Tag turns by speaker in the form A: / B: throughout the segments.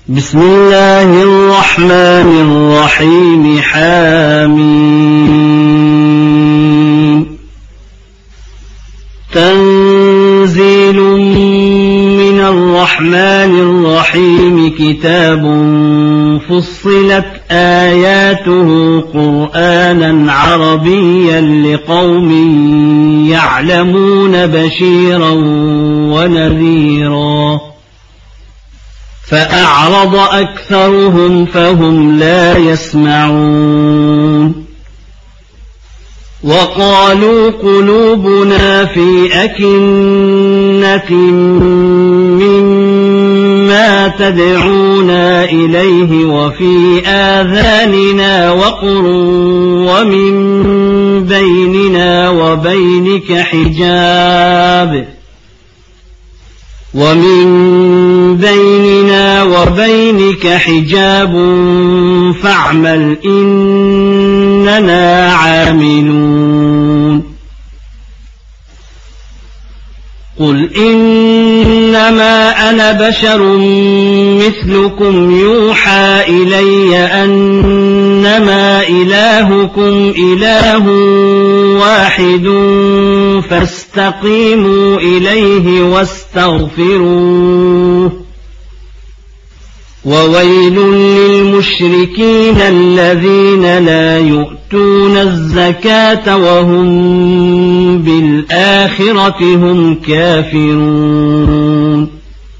A: بسم الله الرحمن الرحيم حميم تنزيل من الرحمن الرحيم كتاب فصلت آياته قرآنا عربيا لقوم يعلمون بشيرا ونذيرا فأعرض أكثرهم فهم لا يسمعون وقالوا قلوبنا في أكنة مما تدعونا إليه وفي آذاننا وقر ومن بيننا وبينك حجاب فاعمل إننا عاملون قل إنما أنا بشر مثلكم يوحى إلي أنما إلهكم إله واحد فاستقيموا إليه واستغفروه وويل للمشركين الذين لا يؤتون الزكاة وهم بالآخرة هم كافرون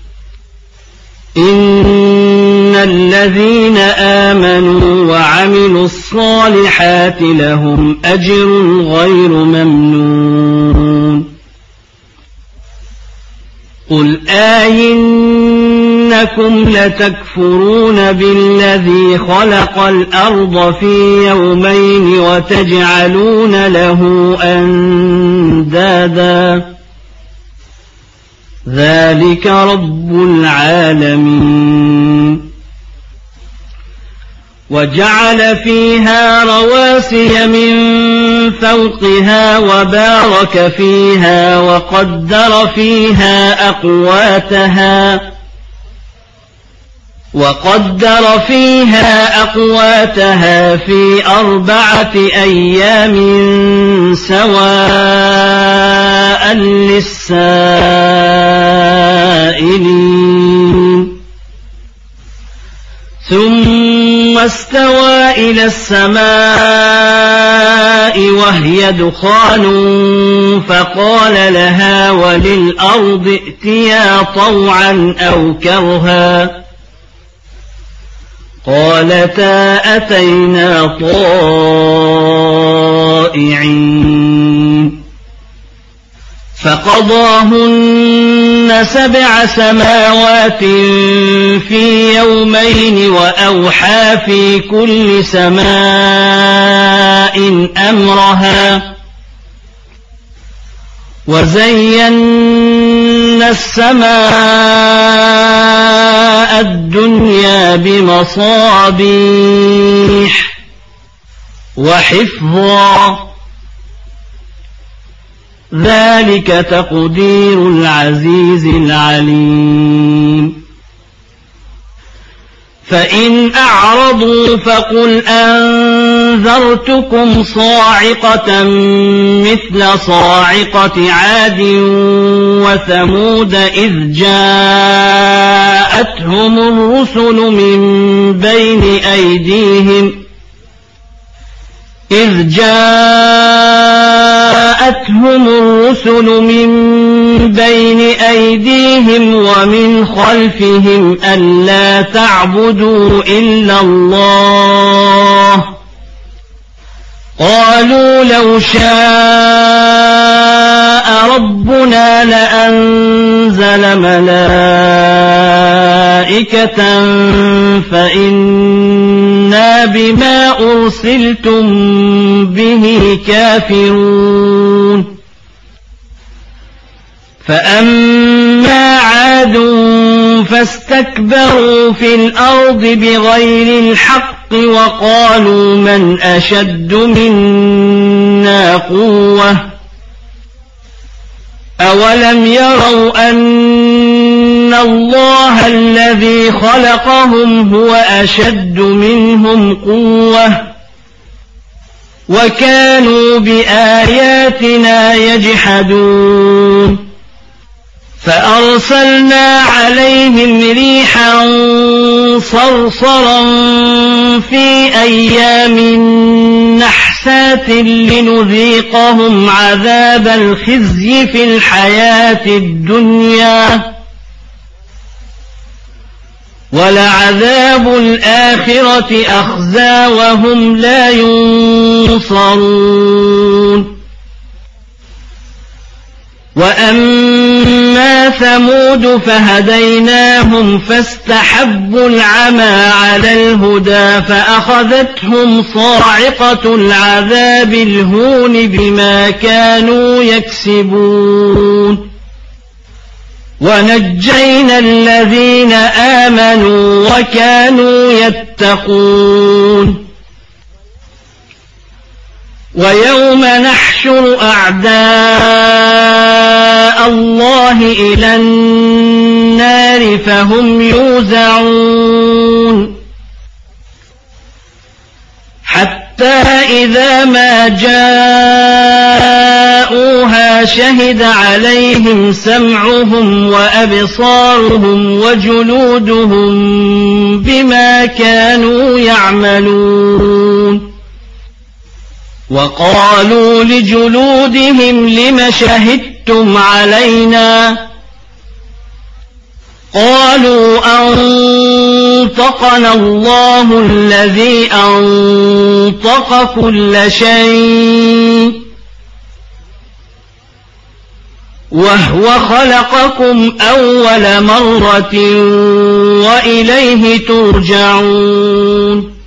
A: إن الذين آمنوا وعملوا الصالحات لهم أجر غير ممنون قل إنكم لتكفرون بالذي خلق الأرض في يومين وتجعلون له أندادا ذلك رب العالمين وجعل فيها رواسي من فوقها وبارك فيها وقدر فيها أقواتها في 4 أيام سواء للسائلين ثم استوى إلى السماء وهي دخان فقال لها وللأرض ائتيا طوعا أو كرها قالتا أتينا طائعين فقضاهن 7 سماوات في يومين وأوحى في كل سماء أمرها وزينا السماء الدنيا بمصابيح وحفظا ذلك تقدير العزيز العليم فإن أعرضوا فقل أنذرتكم صاعقة مثل صاعقة عاد وثمود إذ جاءتهم الرسل من بين أيديهم ومن خلفهم ألا تعبدوا إلا الله قالوا لو شاء ربنا لأنزل ملائكة فإنا بما أرسلتم به كافرون فأما عاد فاستكبروا في الأرض بغير الحق وقالوا من أشد منا قوة أولم يروا أن الله الذي خلقهم هو أشد منهم قوة وكانوا بآياتنا يجحدون فأرسلنا عليهم ريحا صرصرا في أيام نحسات لنذيقهم عذاب الخزي في الحياة الدنيا ولعذاب الآخرة أخزى وهم لا ينصرون وأما ثمود فهديناهم فاستحبوا العمى على الهدى فأخذتهم صاعقة العذاب الهون بما كانوا يكسبون ونجينا الذين آمنوا وكانوا يتقون ويوم نحشر أعداء الله إلى النار فهم يوزعون حتى إذا ما جاءوها شهد عليهم سمعهم وأبصارهم وجلودهم بما كانوا يعملون وقالوا لجلودهم لم شهدتم علينا قالوا أنطقنا الله الذي أنطق كل شيء وهو خلقكم أول مرة وإليه ترجعون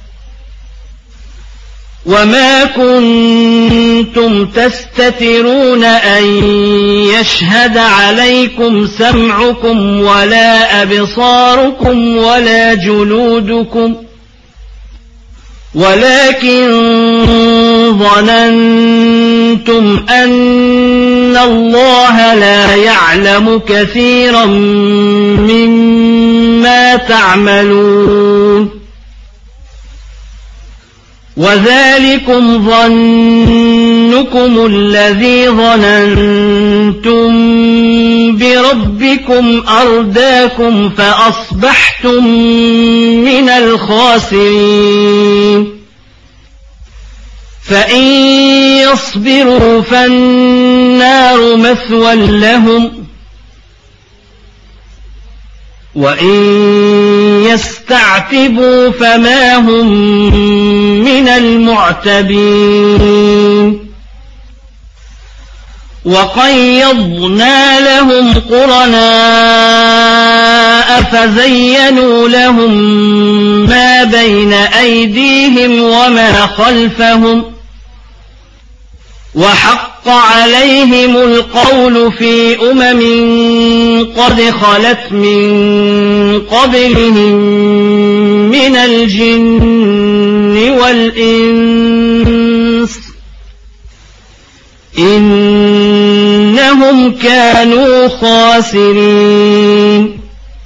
A: وما كنتم تستترون أن يشهد عليكم سمعكم ولا أبصاركم ولا جلودكم ولكن ظننتم أن الله لا يعلم كثيرا مما تعملون وذلكم ظنكم الذي ظننتم بربكم أرداكم فأصبحتم من الخاسرين فإن يصبروا فالنار مثوى لهم وإن يستعتبوا فما هم من المعتبين وقيضنا لهم قرناء فزينوا لهم ما بين أيديهم وما خلفهم وحق عليهم القول في قد خلت من قبلهم من الجن والإنس إنهم كانوا خاسرين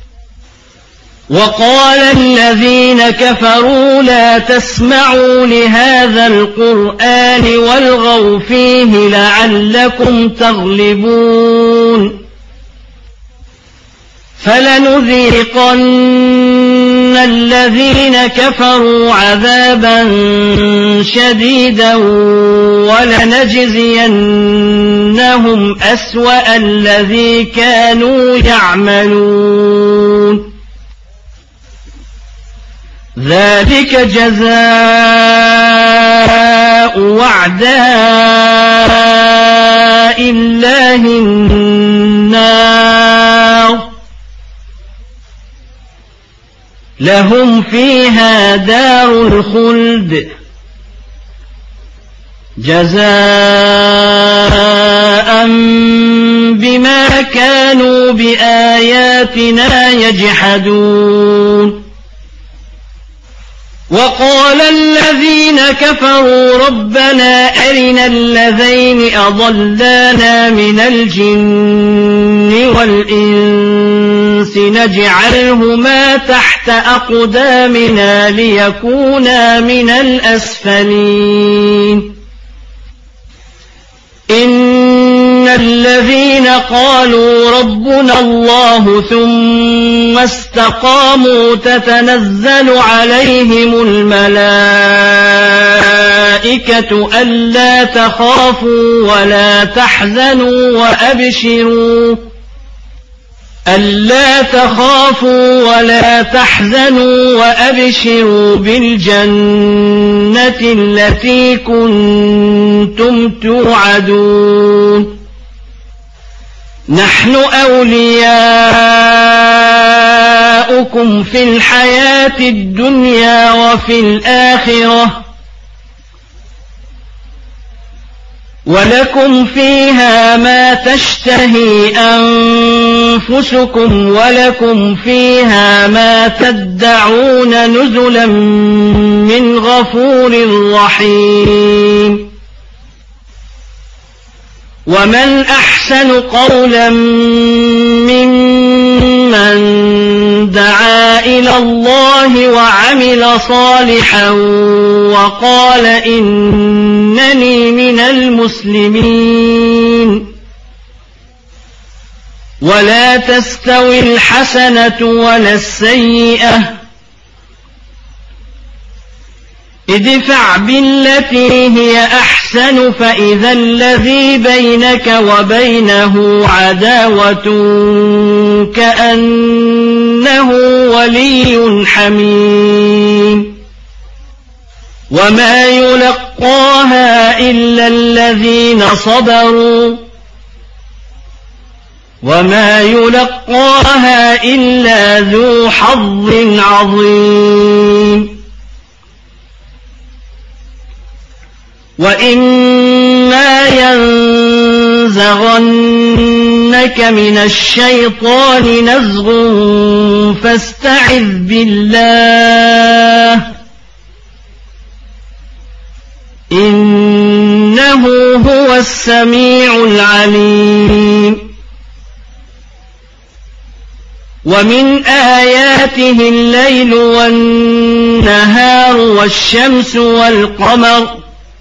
A: وقال الذين كفروا لا تسمعوا لهذا القرآن والغوا فيه لعلكم تغلبون فلنذيقن الذين كفروا عذابا شديدا ولنجزينهم أسوأ الذي كانوا يعملون ذلك جزاء أعداء الله النار لهم فيها دار الخلد جزاء بما كانوا بآياتنا يجحدون وقال الذين كفروا ربنا أرنا الذين أضلانا من الجن والإنس نجعلهما تحت أقدامنا ليكونا من الأسفلين إن الذين قالوا ربنا الله ثم استقاموا تتنزل عليهم الملائكة ألا تخافوا ولا تحزنوا وأبشروا بالجنة التي كنتم توعدون نحن أولياؤكم في الحياة الدنيا وفي الآخرة ولكم فيها ما تشتهي أنفسكم ولكم فيها ما تدعون نزلا من غفور رحيم ومن أحسن قولا ممن دعا إلى الله وعمل صالحا وقال إنني من المسلمين ولا تستوي الحسنة ولا السيئة ادفع بالتي هي أحسن فإذا الذي بينك وبينه عداوة كأنه ولي حميم وما يلقاها إلا الذين صبروا وما يلقاها إلا ذو حظ عظيم وإما ينزغنك من الشيطان نزغ فاستعذ بالله إنه هو السميع العليم ومن آياته الليل والنهار والشمس والقمر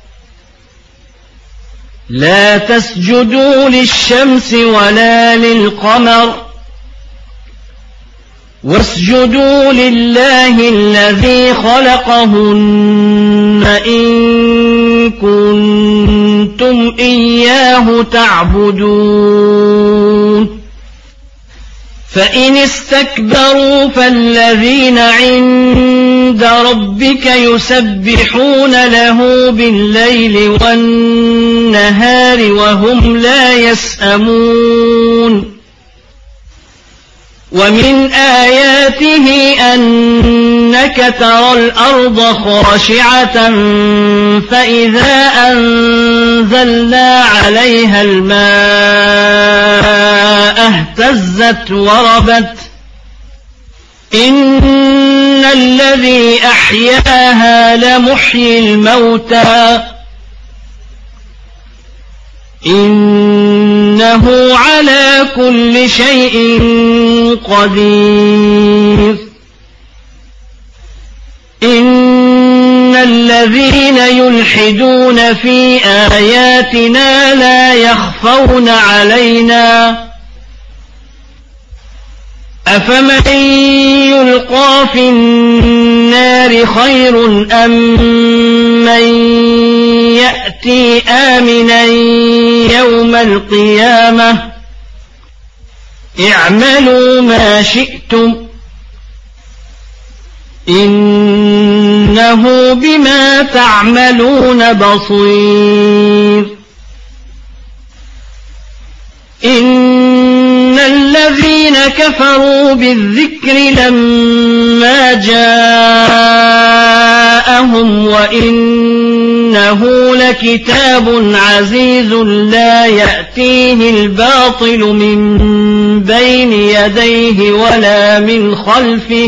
A: لا تسجدوا للشمس ولا للقمر واسجدوا لله الذي خلقهن إن كنتم إياه تعبدون فإن استكبروا فالذين عند ربك يسبحون له بالليل والنهار وهم لا يسأمون ومن آياته أنك ترى الأرض خاشعة فإذا أنزلنا عليها الماء اهتزت وربت إن الذي أحياها لمحيي الموتى إنه على كل شيء قدير إن الذين يلحدون في آياتنا لا يخفون علينا أفمن يلقى في النار خير أم من يأتي آمنا يوم القيامة اعملوا ما شئتم إنه بما تعملون بصير إن الذين كفروا بالذكر لما جاءهم وإنه لكتاب عزيز لا يأتيه الباطل من بين يديه ولا من خلفه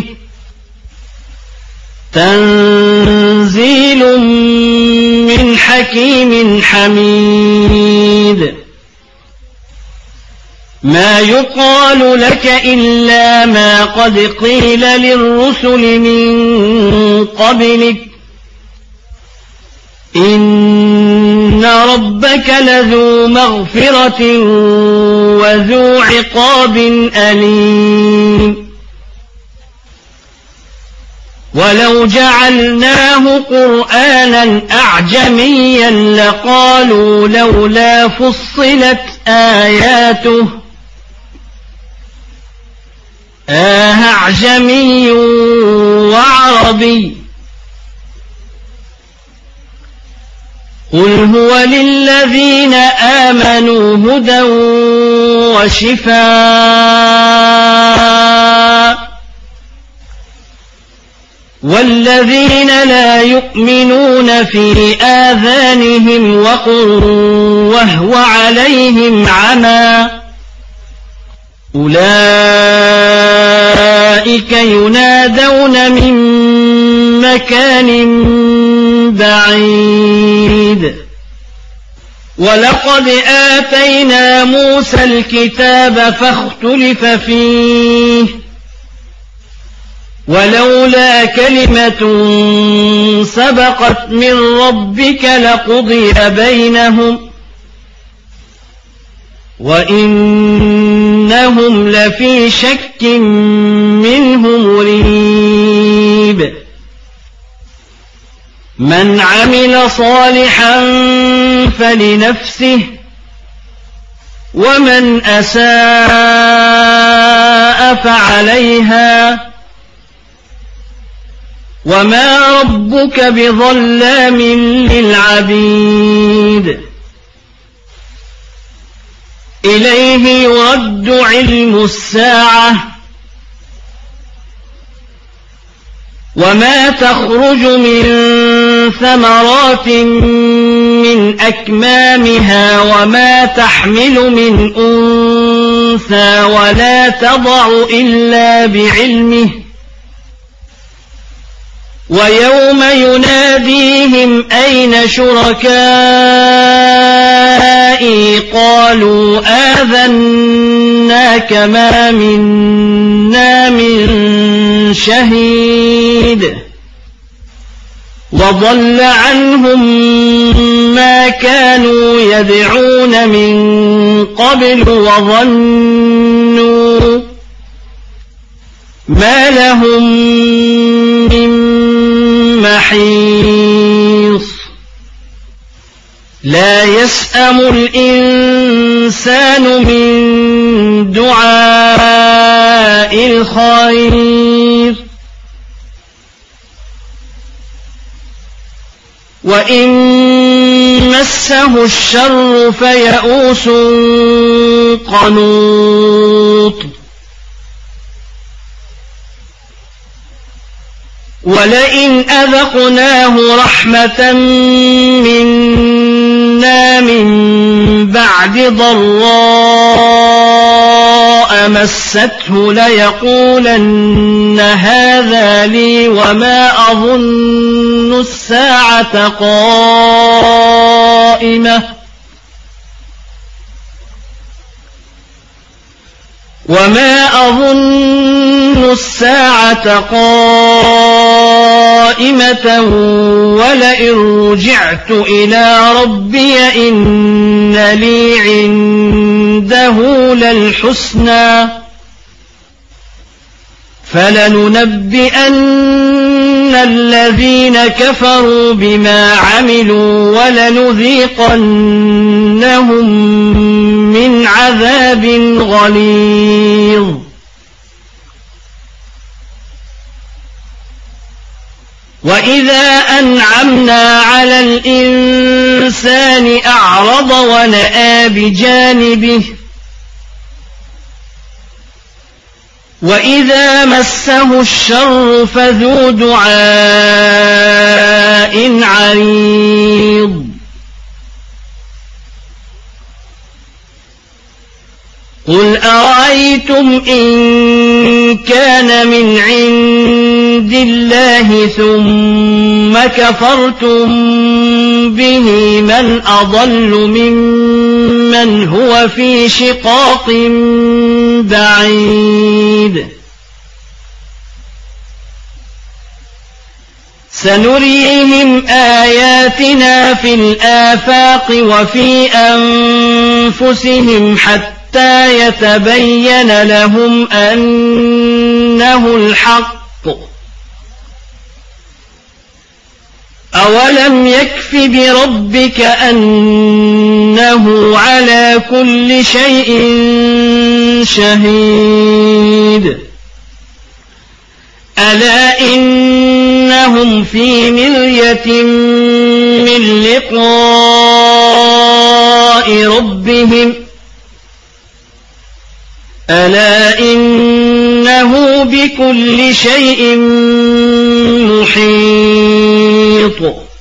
A: تنزيل من حكيم حميد ما يقال لك إلا ما قد قيل للرسل من قبلك إن ربك لذو مغفرة وذو عقاب أليم ولو جعلناه قرآنا أعجميا لقالوا لولا فصلت آياته أعجمي وعربي قل هو للذين آمنوا هدى وشفاء والذين لا يؤمنون في آذانهم وقر وهو عليهم عمى أولئك ينادون من مكان بعيد ولقد آتينا موسى الكتاب فاختلف فيه ولولا كلمة سبقت من ربك لقضي بينهم وإنهم لفي شك منه مريب من عمل صالحا فلنفسه ومن أساء فعليها وما ربك بظلام للعبيد إليه يرد علم الساعة وما تخرج من ثمرات من أكمامها وما تحمل من أنثى ولا تضع إلا بعلمه ويوم يناديهم أين شركائي قالوا آذناك ما منا من شهيد وضل عنهم ما كانوا يدعون من قبل وظنوا ما لهم من محيص لا يسأم الإنسان من دعاء الخير وإن مسه الشر فيئوس قنوط ولئن أذقناه رحمة منا من بعد ضراء مسته ليقولن هذا لي وما أظن الساعة قائمة ولئن رجعت إلى ربي إن لي عنده للحسنى فلننبئن الذين كفروا بما عملوا ولنذيقنهم من عذاب غليظ وإذا أنعمنا على الإنسان أعرض ونأى بجانبه وإذا مسه الشر فذو دعاء عريض قل أرأيتم إن كان من عند الله ثم يوم كفرتم به من أضل ممن هو في شقاق بعيد سنريهم آياتنا في الآفاق وفي أنفسهم حتى يتبين لهم أنه الحق أولم يكف بربك أنه على كل شيء شهيد ألا إنهم في مرية من لقاء ربهم ألا إنه بكل شيء محيط